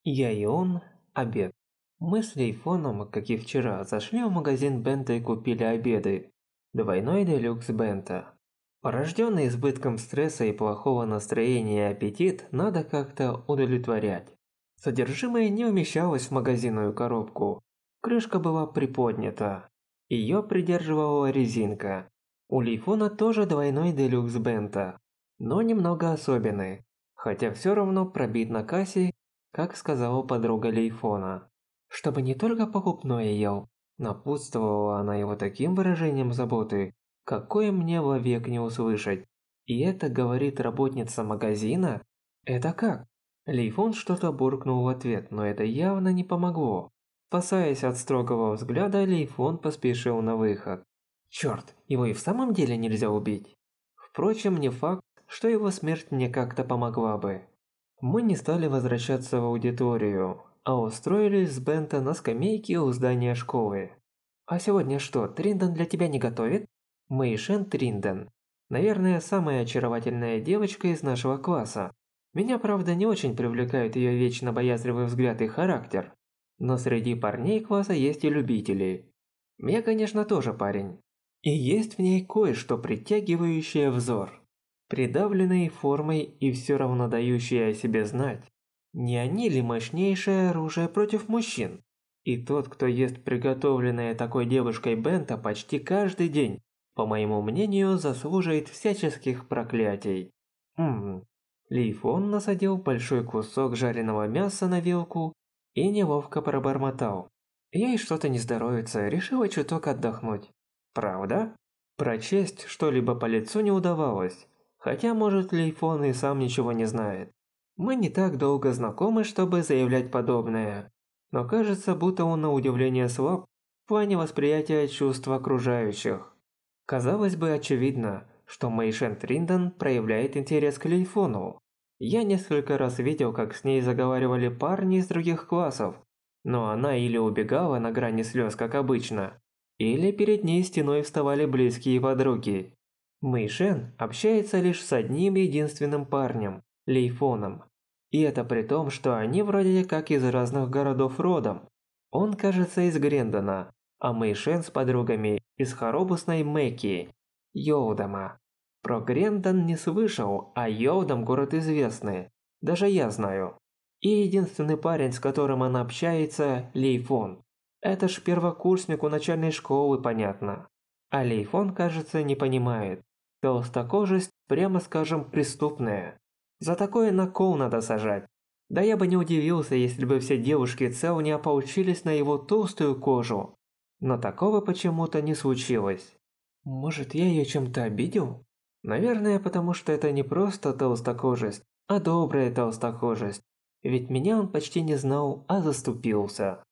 Я и он. Обед. Мы с Лейфоном, как и вчера, зашли в магазин Бента и купили обеды. Двойной делюкс Бента. Порожденный избытком стресса и плохого настроения аппетит надо как-то удовлетворять. Содержимое не умещалось в магазинную коробку. Крышка была приподнята. Ее придерживала резинка. У Лейфона тоже двойной делюкс Бента, но немного особенный, хотя все равно пробит на кассе, как сказала подруга Лейфона. Чтобы не только покупное ел, напутствовала она его таким выражением заботы, какое мне вовек не услышать. И это говорит работница магазина? Это как? Лейфон что-то буркнул в ответ, но это явно не помогло. Спасаясь от строгого взгляда, Лейфон поспешил на выход. Черт, его и в самом деле нельзя убить. Впрочем, не факт, что его смерть мне как-то помогла бы. Мы не стали возвращаться в аудиторию, а устроились с Бента на скамейке у здания школы. «А сегодня что, Тринден для тебя не готовит?» Мэйшен Тринден. Наверное, самая очаровательная девочка из нашего класса. Меня, правда, не очень привлекает ее вечно боязливый взгляд и характер. Но среди парней класса есть и любители. Я, конечно, тоже парень. И есть в ней кое-что притягивающее взор. Придавленный формой и все равно дающий о себе знать. Не они ли мощнейшее оружие против мужчин? И тот, кто ест приготовленное такой девушкой бента почти каждый день, по моему мнению, заслуживает всяческих проклятий. Лейфон насадил большой кусок жареного мяса на вилку и неловко пробормотал. Ей что-то не здоровится, решила чуток отдохнуть. Правда? Прочесть что-либо по лицу не удавалось. Хотя, может, Лейфон и сам ничего не знает. Мы не так долго знакомы, чтобы заявлять подобное. Но кажется, будто он на удивление слаб в плане восприятия чувств окружающих. Казалось бы, очевидно, что Мэйшен Тринден проявляет интерес к Лейфону. Я несколько раз видел, как с ней заговаривали парни из других классов, но она или убегала на грани слез, как обычно, или перед ней стеной вставали близкие подруги. Мэйшен общается лишь с одним единственным парнем – Лейфоном. И это при том, что они вроде как из разных городов родом. Он, кажется, из Грендона, а Мэйшен с подругами из хоробусной Мэки, Йоудама. Про Грендон не слышал, а Йоудам город известный. Даже я знаю. И единственный парень, с которым она общается – Лейфон. Это ж первокурсник у начальной школы, понятно. А Лейфон, кажется, не понимает. Толстокожесть, прямо скажем, преступная. За такое на кол надо сажать. Да я бы не удивился, если бы все девушки Цео не ополчились на его толстую кожу. Но такого почему-то не случилось. Может, я ее чем-то обидел? Наверное, потому что это не просто толстокожесть, а добрая толстокожесть. Ведь меня он почти не знал, а заступился.